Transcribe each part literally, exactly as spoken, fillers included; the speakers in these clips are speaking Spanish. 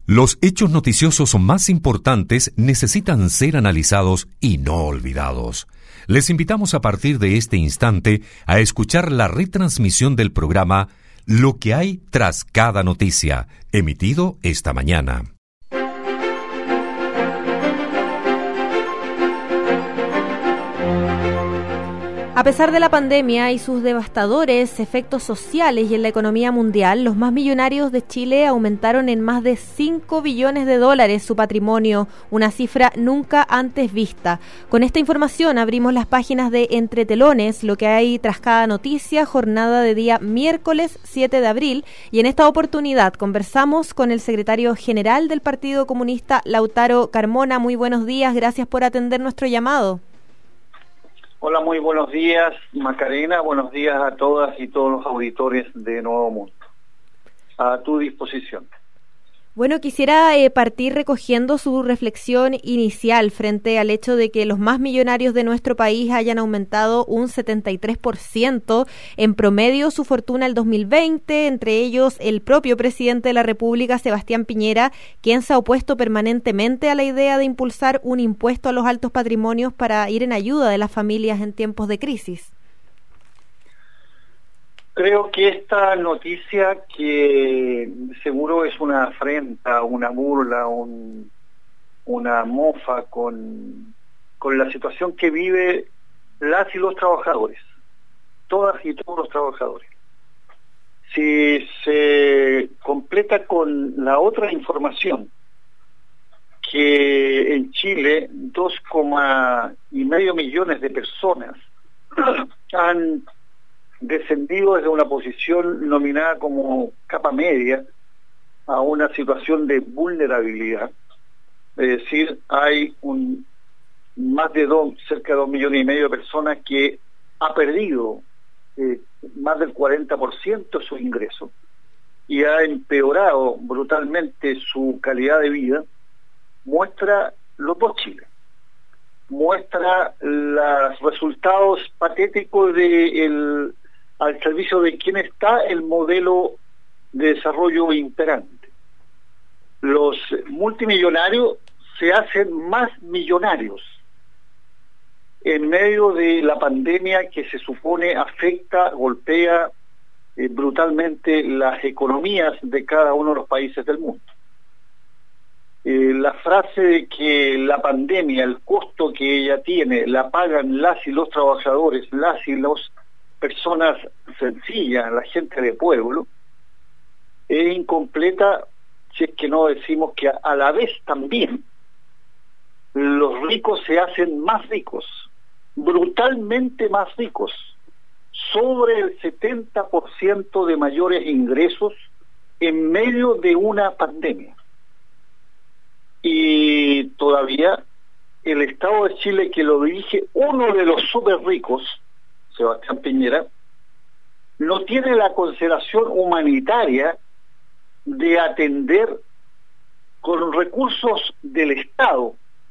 Los hechos noticiosos más importantes necesitan ser analizados y no olvidados. Les invitamos a partir de este instante a escuchar la retransmisión del programa Lo que hay tras cada noticia, emitido esta mañana. A pesar de la pandemia y sus devastadores efectos sociales y en la economía mundial, los más millonarios de Chile aumentaron en más de cinco billones de dólares su patrimonio, una cifra nunca antes vista. Con esta información abrimos las páginas de Entre Telones, lo que hay tras cada noticia, jornada de día miércoles siete de abril, y en esta oportunidad conversamos con el secretario general del Partido Comunista, Lautaro Carmona. Muy buenos días, gracias por atender nuestro llamado. Hola, muy buenos días, Macarena. Buenos días a todas y todos los auditores de Nuevo Mundo. A tu disposición. Bueno, quisiera eh, partir recogiendo su reflexión inicial frente al hecho de que los más millonarios de nuestro país hayan aumentado un setenta y tres por ciento en promedio su fortuna el dos mil veinte, entre ellos el propio presidente de la República, Sebastián Piñera, quien se ha opuesto permanentemente a la idea de impulsar un impuesto a los altos patrimonios para ir en ayuda de las familias en tiempos de crisis. Creo que esta noticia, que seguro es una afrenta, una burla, un, una mofa con, con la situación que vive las y los trabajadores, todas y todos los trabajadores. Si se completa con la otra información, que en Chile dos coma y medio millones de personas han descendido desde una posición nominada como capa media a una situación de vulnerabilidad. Es decir, hay un más de dos, cerca de dos millones y medio de personas que ha perdido eh, más del cuarenta por ciento de sus ingresos y ha empeorado brutalmente su calidad de vida. Muestra los dos Chiles. Muestra los resultados patéticos de el al servicio de quién está el modelo de desarrollo imperante. Los multimillonarios se hacen más millonarios en medio de la pandemia que se supone afecta, golpea eh, brutalmente las economías de cada uno de los países del mundo. Eh, la frase de que la pandemia, el costo que ella tiene, la pagan las y los trabajadores, las y los personas sencillas, la gente de pueblo, es incompleta si es que no decimos que a, a la vez también los ricos se hacen más ricos, brutalmente más ricos, sobre el setenta por ciento de mayores ingresos en medio de una pandemia. Y todavía el Estado de Chile, que lo dirige uno de los súper ricos, Sebastián Piñera, no tiene la consideración humanitaria de atender con recursos del Estado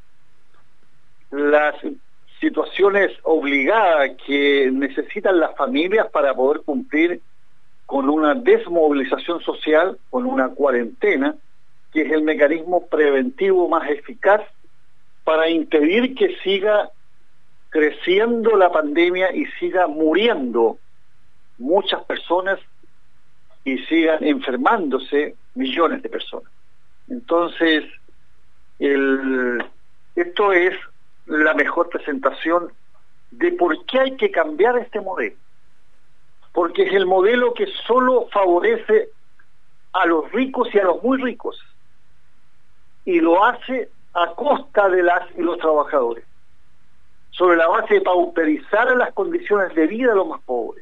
las situaciones obligadas que necesitan las familias para poder cumplir con una desmovilización social, con una cuarentena, que es el mecanismo preventivo más eficaz para impedir que siga creciendo la pandemia y siga muriendo muchas personas y sigan enfermándose millones de personas. Entonces, el, esto es la mejor presentación de por qué hay que cambiar este modelo. Porque es el modelo que solo favorece a los ricos y a los muy ricos, y lo hace a costa de las y los trabajadores, sobre la base de pauperizar las condiciones de vida de los más pobres.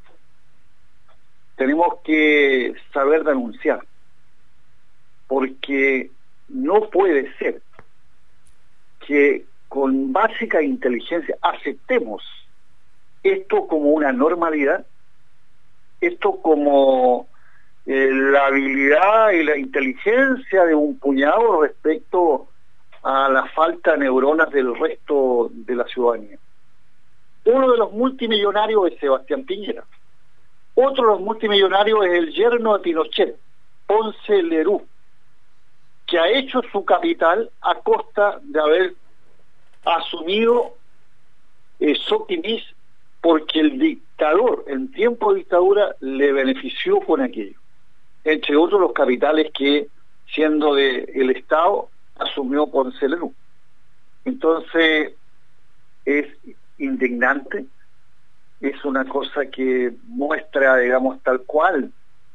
Tenemos que saber denunciar, porque no puede ser que con básica inteligencia aceptemos esto como una normalidad, esto como eh, la habilidad y la inteligencia de un puñado respecto a la falta de neuronas del resto de la ciudadanía. Uno de los multimillonarios es Sebastián Piñera. Otro de los multimillonarios es el yerno de Pinochet, Ponce Lerú, ha hecho su capital a costa de haber asumido eh, Soquinis, porque el dictador en tiempo de dictadura le benefició con aquello, entre otros los capitales que, siendo de el Estado, asumió Ponce Lerú. Entonces es indignante, es una cosa que muestra, digamos, tal cual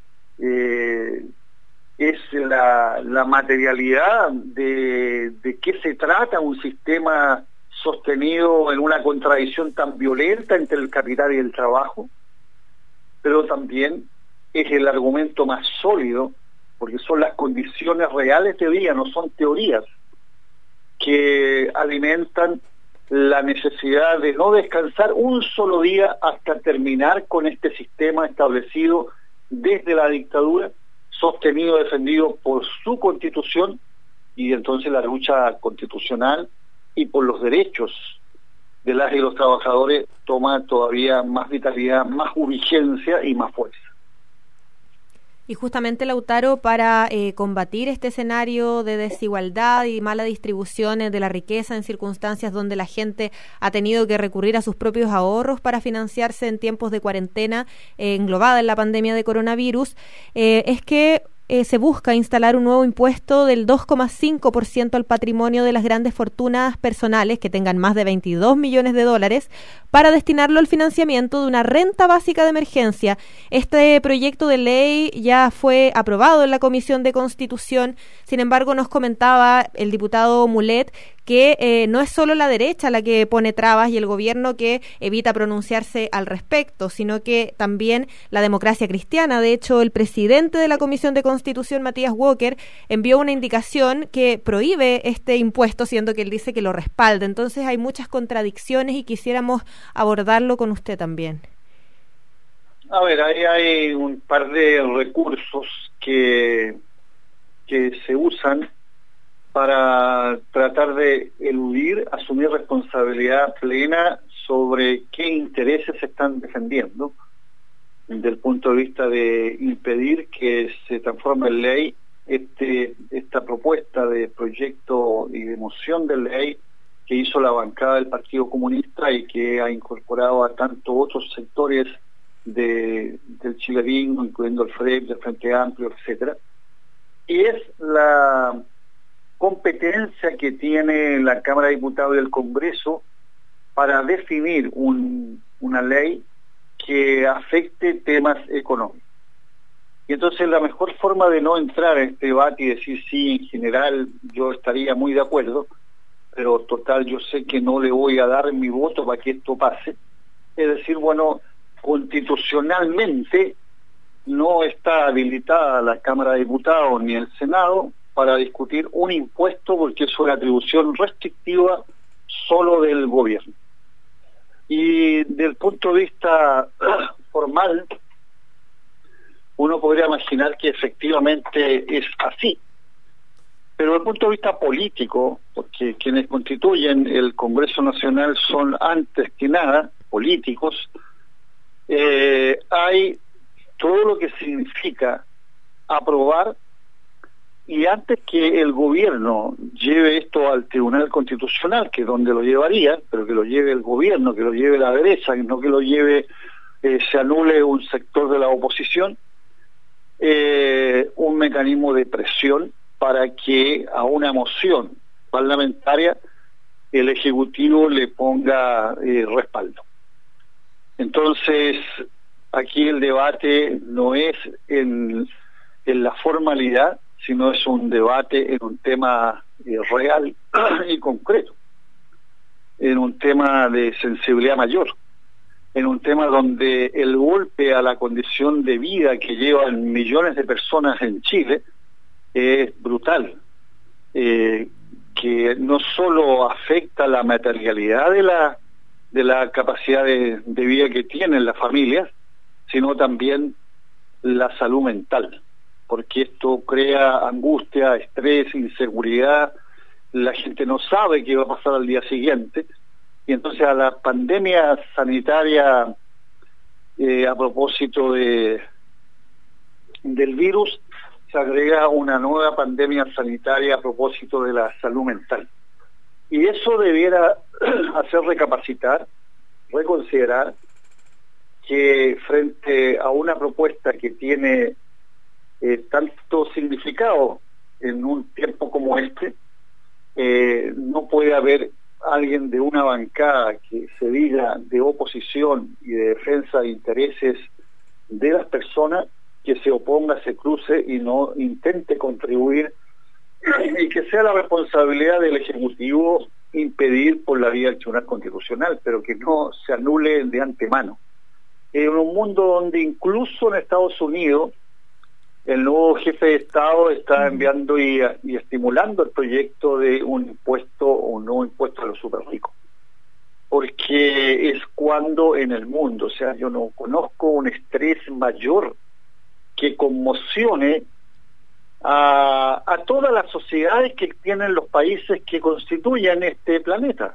eh, es la, la materialidad de, de qué se trata un sistema sostenido en una contradicción tan violenta entre el capital y el trabajo, pero también es el argumento más sólido, porque son las condiciones reales de vida, no son teorías, que alimentan la necesidad de no descansar un solo día hasta terminar con este sistema establecido desde la dictadura, sostenido, defendido por su constitución, y entonces la lucha constitucional y por los derechos de las y los trabajadores toma todavía más vitalidad, más urgencia y más fuerza. Y justamente, Lautaro, para eh, combatir este escenario de desigualdad y mala distribución de la riqueza en circunstancias donde la gente ha tenido que recurrir a sus propios ahorros para financiarse en tiempos de cuarentena eh, englobada en la pandemia de coronavirus, eh, es que Eh, se busca instalar un nuevo impuesto del dos coma cinco por ciento al patrimonio de las grandes fortunas personales que tengan más de veintidós millones de dólares para destinarlo al financiamiento de una renta básica de emergencia. Este proyecto de ley ya fue aprobado en la Comisión de Constitución. Sin embargo, nos comentaba el diputado Mulet que eh, no es solo la derecha la que pone trabas y el gobierno que evita pronunciarse al respecto, sino que también la democracia cristiana. De hecho, el presidente de la Comisión de Constitución, Matías Walker, envió una indicación que prohíbe este impuesto, siendo que él dice que lo respalda. Entonces hay muchas contradicciones y quisiéramos abordarlo con usted también. A ver, ahí hay un par de recursos que, que se usan para tratar de eludir, asumir responsabilidad plena sobre qué intereses se están defendiendo, desde el punto de vista de impedir que se transforme en ley este, esta propuesta de proyecto y de moción de ley que hizo la bancada del Partido Comunista y que ha incorporado a tantos otros sectores de, del chilenismo, incluyendo el F R E P, del Frente Amplio, etcétera. Y es la competencia que tiene la Cámara de Diputados y el Congreso para definir un, una ley que afecte temas económicos. Y entonces la mejor forma de no entrar en este debate y decir sí, en general yo estaría muy de acuerdo, pero total yo sé que no le voy a dar mi voto para que esto pase, es decir, bueno, constitucionalmente no está habilitada la Cámara de Diputados ni el Senado para discutir un impuesto, porque es una atribución restrictiva solo del gobierno. Y del punto de vista formal, uno podría imaginar que efectivamente es así. Pero desde el punto de vista político, porque quienes constituyen el Congreso Nacional son antes que nada políticos, eh, hay todo lo que significa aprobar. Y antes que el gobierno lleve esto al Tribunal Constitucional, que es donde lo llevaría, pero que lo lleve el gobierno, que lo lleve la derecha, no que lo lleve, eh, se anule un sector de la oposición, eh, un mecanismo de presión para que a una moción parlamentaria el Ejecutivo le ponga eh, respaldo. Entonces, aquí el debate no es en, en la formalidad, sino es un debate en un tema eh, real y concreto, en un tema de sensibilidad mayor, en un tema donde el golpe a la condición de vida que llevan millones de personas en Chile es brutal, eh, que no solo afecta la materialidad de la, de la capacidad de, de vida que tienen las familias, sino también la salud mental, porque esto crea angustia, estrés, inseguridad, la gente no sabe qué va a pasar al día siguiente, y entonces a la pandemia sanitaria eh, a propósito de del virus se agrega una nueva pandemia sanitaria a propósito de la salud mental. Y eso debiera hacer recapacitar, reconsiderar que frente a una propuesta que tiene eh, tanto significado en un tiempo como este, eh, no puede haber alguien de una bancada que se diga de oposición y de defensa de intereses de las personas, que se oponga, se cruce y no intente contribuir, y que sea la responsabilidad del Ejecutivo impedir por la vía del Tribunal Constitucional, pero que no se anule de antemano. En un mundo donde incluso en Estados Unidos el nuevo jefe de Estado está enviando y, y estimulando el proyecto de un impuesto o un nuevo impuesto a los super ricos, porque es cuando en el mundo, o sea, yo no conozco un estrés mayor que conmocione a, a todas las sociedades que tienen los países que constituyen este planeta.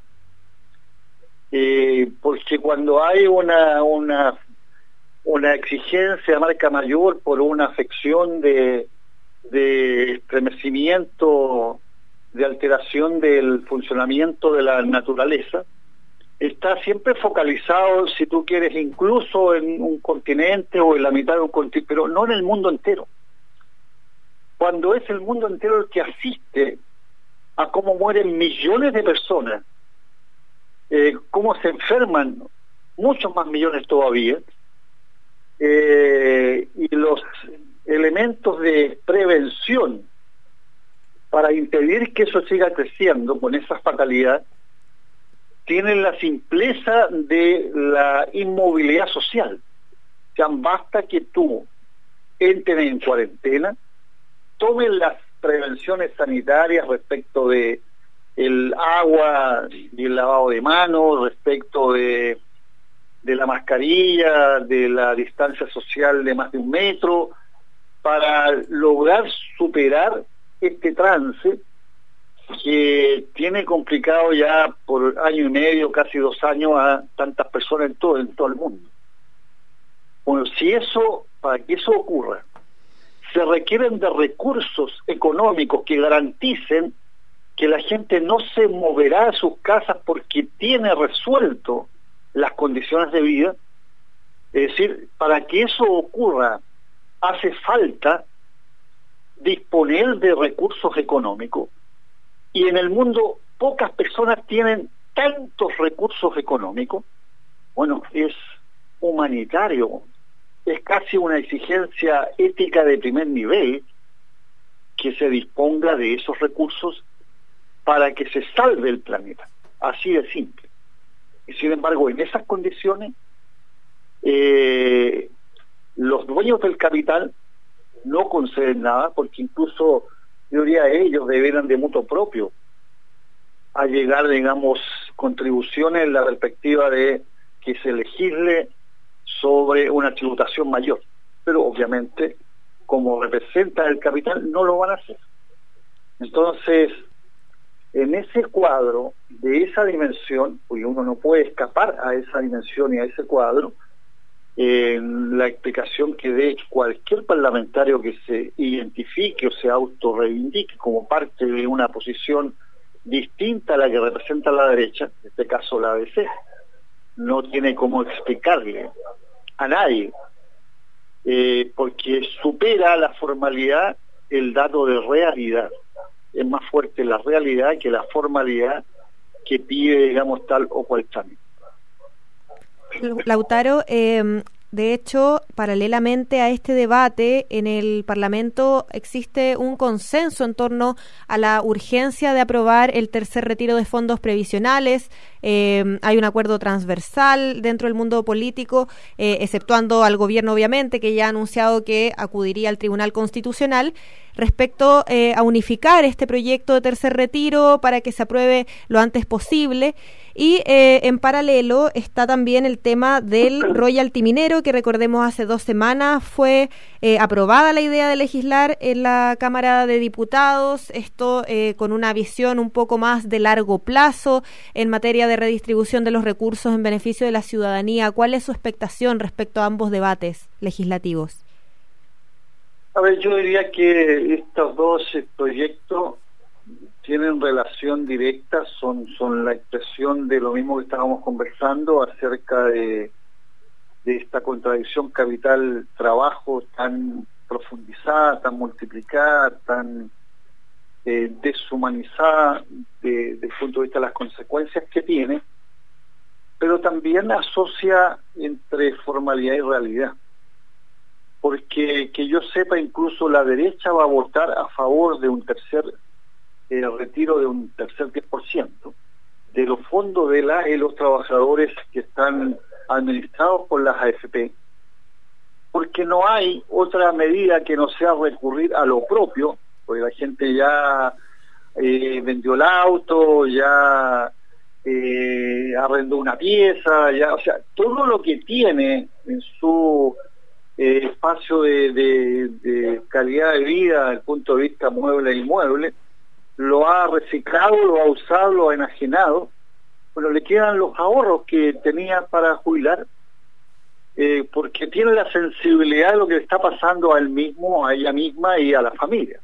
Eh, porque cuando hay una una una exigencia de marca mayor por una afección de, de estremecimiento, de alteración del funcionamiento de la naturaleza, está siempre focalizado, si tú quieres, incluso en un continente o en la mitad de un continente, pero no en el mundo entero. Cuando es el mundo entero el que asiste a cómo mueren millones de personas, eh, cómo se enferman muchos más millones todavía, eh, y los elementos de prevención para impedir que eso siga creciendo con esa fatalidad, tienen la simpleza de la inmovilidad social. O sea, basta que tú entres en cuarentena, tomen las prevenciones sanitarias respecto de el agua y el lavado de manos, respecto de, de la mascarilla, de la distancia social de más de un metro, para lograr superar este trance que tiene complicado ya por año y medio, casi dos años, a tantas personas en todo, en todo el mundo. Bueno, si eso, para que eso ocurra, se requieren de recursos económicos que garanticen que la gente no se moverá de sus casas porque tiene resuelto las condiciones de vida. Es decir, para que eso ocurra hace falta disponer de recursos económicos, y en el mundo pocas personas tienen tantos recursos económicos. Bueno, es humanitario, es casi una exigencia ética de primer nivel que se disponga de esos recursos para que se salve el planeta, así de simple. Y sin embargo, en esas condiciones, eh, los dueños del capital no conceden nada, porque incluso, yo diría, ellos deberán de mutuo propio a llegar, digamos, contribuciones en la perspectiva de que se legisle sobre una tributación mayor. Pero obviamente, como representan el capital, no lo van a hacer. Entonces, en ese cuadro, de esa dimensión, porque uno no puede escapar a esa dimensión y a ese cuadro, eh, la explicación que dé cualquier parlamentario que se identifique o se autorreivindique como parte de una posición distinta a la que representa la derecha, en este caso la A D C, no tiene cómo explicarle a nadie, eh, porque supera la formalidad el dato de realidad. Es más fuerte la realidad que la formalidad que pide, digamos, tal o cual trámite. Lautaro, eh, de hecho, paralelamente a este debate, en el Parlamento existe un consenso en torno a la urgencia de aprobar el tercer retiro de fondos previsionales. Eh, hay un acuerdo transversal dentro del mundo político, eh, exceptuando al gobierno, obviamente, que ya ha anunciado que acudiría al Tribunal Constitucional respecto eh, a unificar este proyecto de tercer retiro para que se apruebe lo antes posible. Y eh, en paralelo está también el tema del royalty minero, que recordemos hace dos semanas fue eh, aprobada la idea de legislar en la Cámara de Diputados, esto eh, con una visión un poco más de largo plazo en materia de redistribución de los recursos en beneficio de la ciudadanía. ¿Cuál es su expectación respecto a ambos debates legislativos? A ver, yo diría que estos dos proyectos tienen relación directa, son, son la expresión de lo mismo que estábamos conversando acerca de, de esta contradicción capital-trabajo tan profundizada, tan multiplicada, tan eh, deshumanizada de, desde el punto de vista de las consecuencias que tiene, pero también asocia entre formalidad y realidad. Porque que yo sepa, incluso la derecha va a votar a favor de un tercer eh, retiro de un tercer diez por ciento de los fondos de la y los trabajadores que están administrados por las A F P, porque no hay otra medida que no sea recurrir a lo propio, porque la gente ya eh, vendió el auto, ya eh, arrendó una pieza, ya, o sea, todo lo que tiene en su Eh, espacio de, de, de calidad de vida desde el punto de vista mueble e inmueble, lo ha reciclado, lo ha usado, lo ha enajenado. Bueno, le quedan los ahorros que tenía para jubilar, eh, porque tiene la sensibilidad de lo que le está pasando a él mismo, a ella misma y a la familia.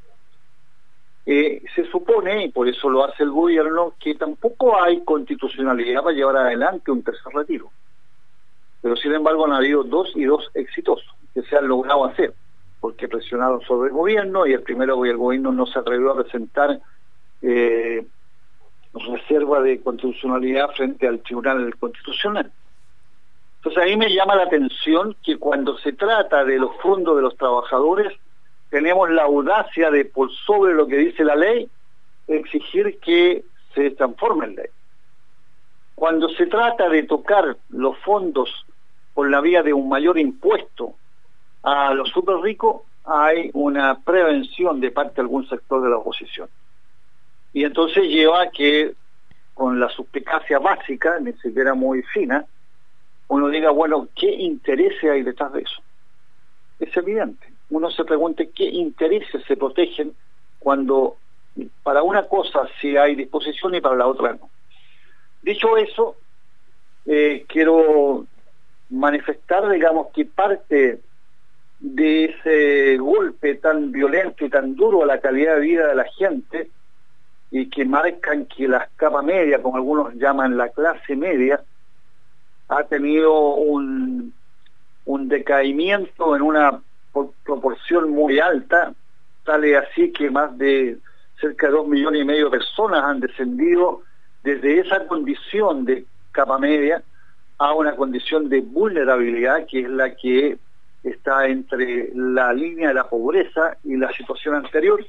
Eh, se supone, y por eso lo hace el gobierno, que tampoco hay constitucionalidad para llevar adelante un tercer retiro. Pero sin embargo han habido dos y dos exitosos que se han logrado hacer, porque presionaron sobre el gobierno, y el primero el gobierno no se atrevió a presentar eh, reserva de constitucionalidad frente al Tribunal Constitucional. Entonces a mí me llama la atención que cuando se trata de los fondos de los trabajadores, tenemos la audacia de, por sobre lo que dice la ley, exigir que se transforme en ley. Cuando se trata de tocar los fondos por la vía de un mayor impuesto a los super ricos, hay una prevención de parte de algún sector de la oposición. Y entonces lleva a que, con la suspicacia básica, ni siquiera muy fina, uno diga, bueno, ¿qué intereses hay detrás de eso? Es evidente. Uno se pregunte qué intereses se protegen cuando para una cosa sí hay disposición y para la otra no. Dicho eso, eh, quiero manifestar, digamos, que parte de ese golpe tan violento y tan duro a la calidad de vida de la gente, y que marcan que la capa media, como algunos llaman la clase media, ha tenido un, un decaimiento en una proporción muy alta, tal es así que más de cerca de dos millones y medio de personas han descendido desde esa condición de capa media a una condición de vulnerabilidad, que es la que está entre la línea de la pobreza y la situación anterior.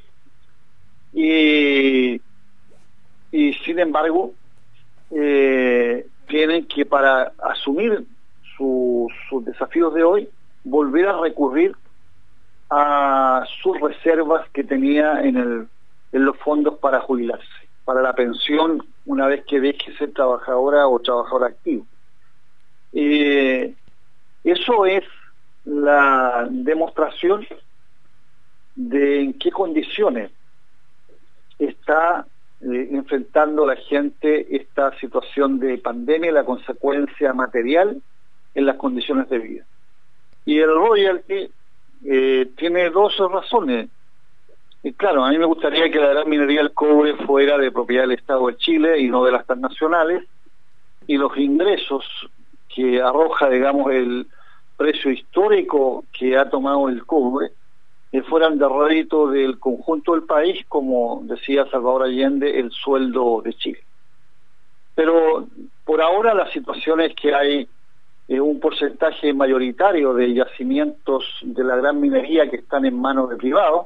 Y, y sin embargo, eh, tienen que, para asumir su, sus desafíos de hoy, volver a recurrir a sus reservas que tenía en, el, en los fondos para jubilarse, para la pensión, una vez que deje ser trabajadora o trabajador activo. Eh, eso es la demostración de en qué condiciones está eh, enfrentando la gente esta situación de pandemia y la consecuencia material en las condiciones de vida. Y el royalty eh, tiene dos razones. Y claro, a mí me gustaría que la gran minería del cobre fuera de propiedad del Estado de Chile y no de las transnacionales, y los ingresos que arroja, digamos, el precio histórico que ha tomado el cobre, que fueran de rédito del conjunto del país, como decía Salvador Allende, el sueldo de Chile. Pero por ahora la situación es que hay eh, un porcentaje mayoritario de yacimientos de la gran minería que están en manos de privados,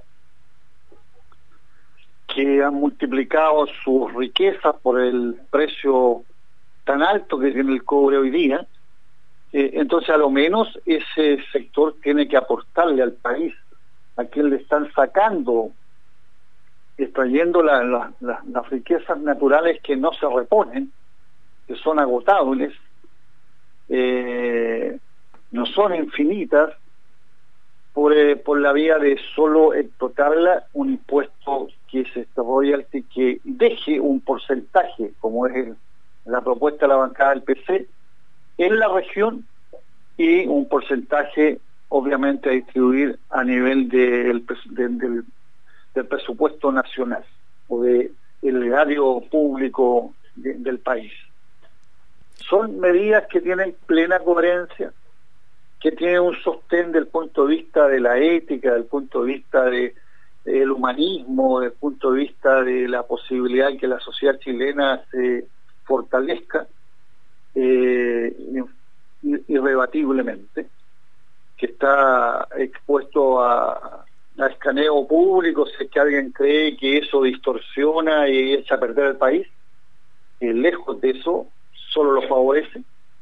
que han multiplicado sus riquezas por el precio tan alto que tiene el cobre hoy día. Eh, entonces, a lo menos ese sector tiene que aportarle al país, a quien le están sacando, extrayendo la, la, la, las riquezas naturales que no se reponen, que son agotables, eh, no son infinitas, por, eh, por la vía de solo explotarla, un impuesto que es este royalty que deje un porcentaje, como es el, la propuesta de la bancada del P C, en la región, y un porcentaje obviamente a distribuir a nivel de, de, del, del presupuesto nacional o del erario público de, del país. Son medidas que tienen plena coherencia, que tienen un sostén del punto de vista de la ética, del punto de vista de, del humanismo, del punto de vista de la posibilidad de que la sociedad chilena se fortalezca eh, irrebatiblemente, que está expuesto a, a escaneo público si es que alguien cree que eso distorsiona y echa a perder el país. Eh, lejos de eso, solo lo favorece.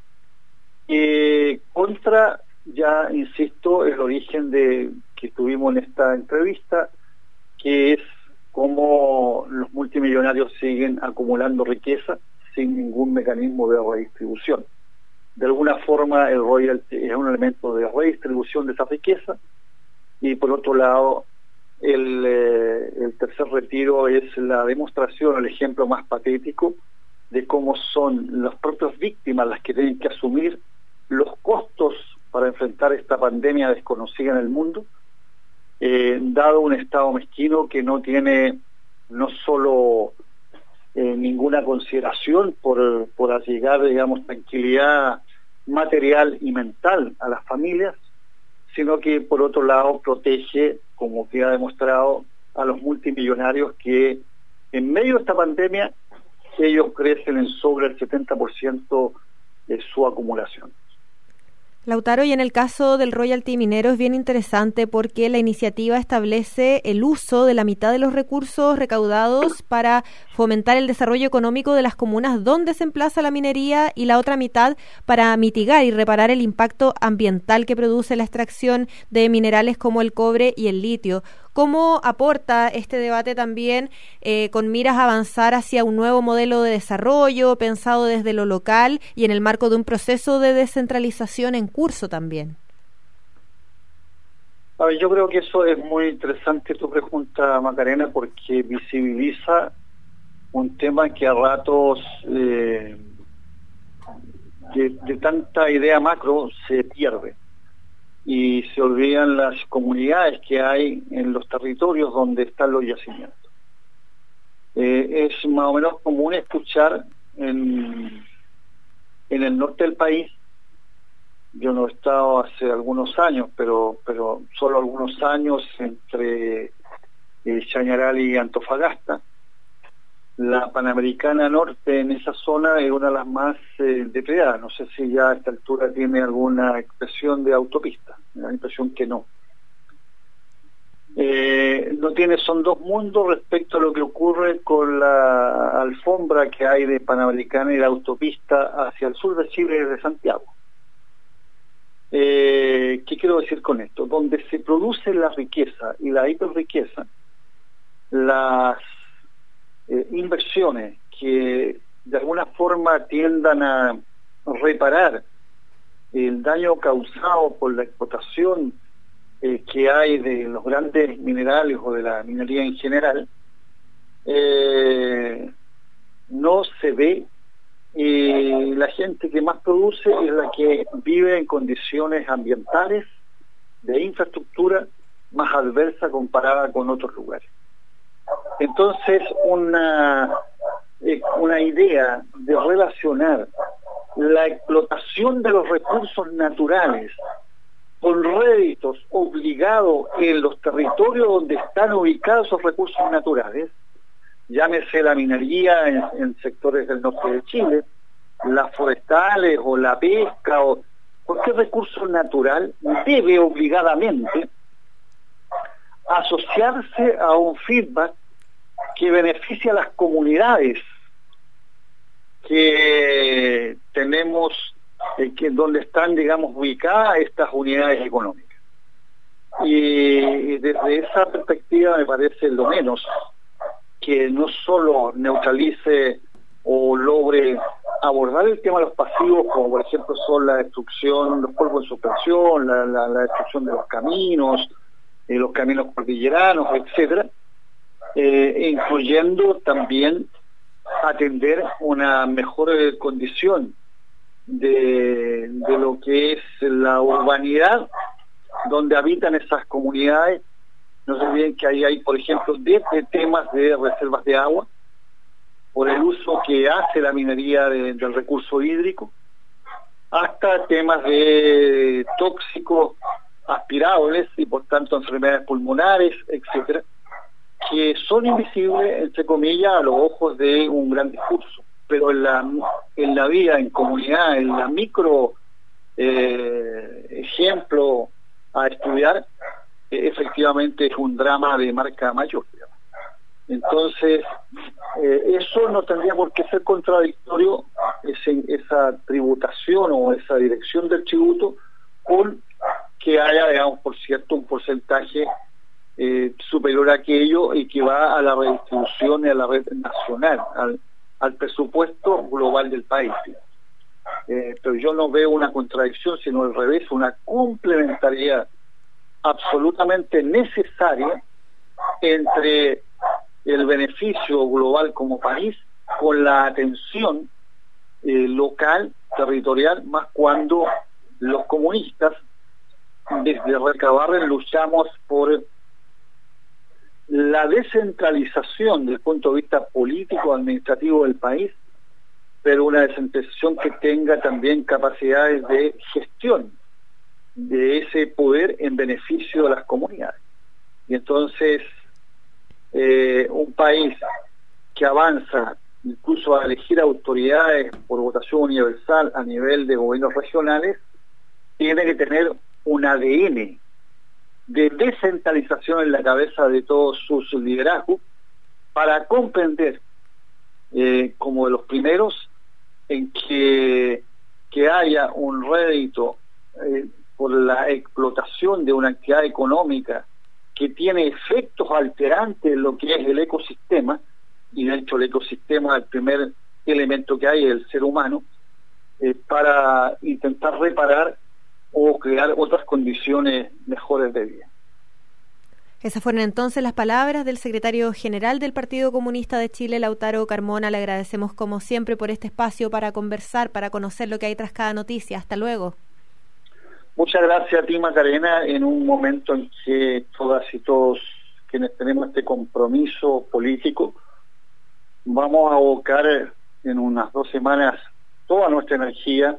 Eh, contra, ya insisto, el origen de que tuvimos en esta entrevista, que es cómo los multimillonarios siguen acumulando riqueza sin ningún mecanismo de redistribución. De alguna forma el royalty es un elemento de redistribución de esa riqueza, y por otro lado el, eh, el tercer retiro es la demostración, el ejemplo más patético de cómo son las propias víctimas las que tienen que asumir los costos para enfrentar esta pandemia desconocida en el mundo, eh, dado un Estado mezquino que no tiene no solo eh, ninguna consideración por, por allegar, digamos, tranquilidad material y mental a las familias, sino que por otro lado protege, como queda demostrado, a los multimillonarios que en medio de esta pandemia ellos crecen en sobre el setenta por ciento de su acumulación. Lautaro, y en el caso del royalty minero es bien interesante porque la iniciativa establece el uso de la mitad de los recursos recaudados para fomentar el desarrollo económico de las comunas donde se emplaza la minería, y la otra mitad para mitigar y reparar el impacto ambiental que produce la extracción de minerales como el cobre y el litio. ¿Cómo aporta este debate también eh, con miras a avanzar hacia un nuevo modelo de desarrollo pensado desde lo local y en el marco de un proceso de descentralización en curso también? A ver, yo creo que eso es muy interesante tu pregunta, Macarena, porque visibiliza un tema que a ratos eh, de, de tanta idea macro se pierde y se olvidan las comunidades que hay en los territorios donde están los yacimientos. Eh, es más o menos común escuchar en, en el norte del país, yo no he estado hace algunos años, pero pero solo algunos años entre eh, Chañaral y Antofagasta. La Panamericana Norte en esa zona es una de las más eh, depredadas. No sé si ya a esta altura tiene alguna expresión de autopista. Me da la impresión que no. Eh, no tiene, son dos mundos respecto a lo que ocurre con la alfombra que hay de Panamericana y la autopista hacia el sur de Chile desde Santiago. Eh, ¿Qué quiero decir con esto? Donde se produce la riqueza y la hiperriqueza, las Eh, inversiones que de alguna forma tiendan a reparar el daño causado por la explotación eh, que hay de los grandes minerales o de la minería en general, eh, no se ve, y la gente que más produce es la que vive en condiciones ambientales de infraestructura más adversa comparada con otros lugares. Entonces, una, eh, una idea de relacionar la explotación de los recursos naturales con réditos obligados en los territorios donde están ubicados esos recursos naturales, llámese la minería en, en sectores del norte de Chile, las forestales o la pesca o cualquier recurso natural, debe obligadamente asociarse a un feedback que beneficie a las comunidades que tenemos, eh, que donde están, digamos, ubicadas estas unidades económicas. Y desde esa perspectiva me parece lo menos que no solo neutralice o logre abordar el tema de los pasivos, como por ejemplo son la destrucción, los polvos en suspensión, la, la, la destrucción de los caminos, eh, los caminos cordilleranos, etcétera, eh, incluyendo también atender una mejor eh, condición de, de lo que es la urbanidad donde habitan esas comunidades. No se olviden que ahí hay, por ejemplo, desde temas de reservas de agua, por el uso que hace la minería de, del recurso hídrico, hasta temas de tóxicos aspirables y por tanto enfermedades pulmonares, etcétera, que son invisibles, entre comillas, a los ojos de un gran discurso, pero en la, en la vida, en comunidad, en la micro eh, ejemplo a estudiar, eh, efectivamente es un drama de marca mayor, digamos. Entonces, eh, eso no tendría por qué ser contradictorio, ese, esa tributación o esa dirección del tributo, con que haya, digamos, por cierto, un porcentaje eh, superior a aquello y que va a la redistribución y a la red nacional, al, al presupuesto global del país. Eh, pero yo no veo una contradicción, sino al revés, una complementariedad absolutamente necesaria entre el beneficio global como país con la atención eh, local, territorial, más cuando los comunistas desde Recabarren luchamos por la descentralización desde el punto de vista político administrativo del país, pero una descentralización que tenga también capacidades de gestión de ese poder en beneficio de las comunidades. Y entonces eh, un país que avanza incluso a elegir autoridades por votación universal a nivel de gobiernos regionales, tiene que tener un A D N de descentralización en la cabeza de todos sus liderazgos para comprender eh, como de los primeros en que, que haya un rédito eh, por la explotación de una actividad económica que tiene efectos alterantes en lo que es el ecosistema, y de hecho el ecosistema, el primer elemento que hay es el ser humano, eh, para intentar reparar o crear otras condiciones mejores de vida. Esas fueron entonces las palabras del secretario general del Partido Comunista de Chile, Lautaro Carmona. Le agradecemos como siempre por este espacio para conversar, para conocer lo que hay tras cada noticia. Hasta luego. Muchas gracias a ti, Macarena, en un momento en que todas y todos quienes tenemos este compromiso político vamos a abocar en unas dos semanas toda nuestra energía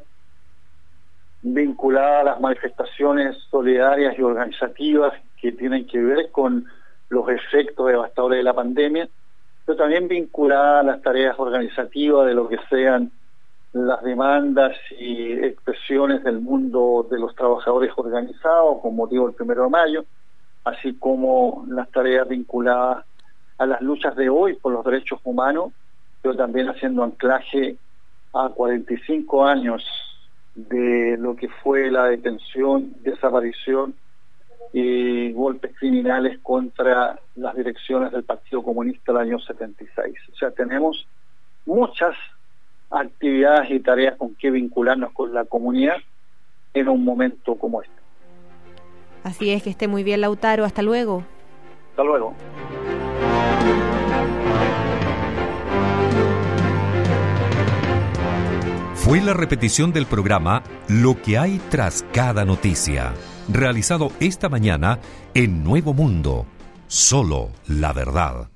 vinculada a las manifestaciones solidarias y organizativas que tienen que ver con los efectos devastadores de la pandemia, pero también vinculada a las tareas organizativas de lo que sean las demandas y expresiones del mundo de los trabajadores organizados con motivo del primero de mayo, así como las tareas vinculadas a las luchas de hoy por los derechos humanos, pero también haciendo anclaje a cuarenta y cinco años de lo que fue la detención, desaparición y golpes criminales contra las direcciones del Partido Comunista del año setenta y seis. O sea, tenemos muchas actividades y tareas con que vincularnos con la comunidad en un momento como este. Así es, que esté muy bien, Lautaro. Hasta luego. Hasta luego. Fue la repetición del programa Lo que hay tras cada noticia, realizado esta mañana en Nuevo Mundo. Solo la verdad.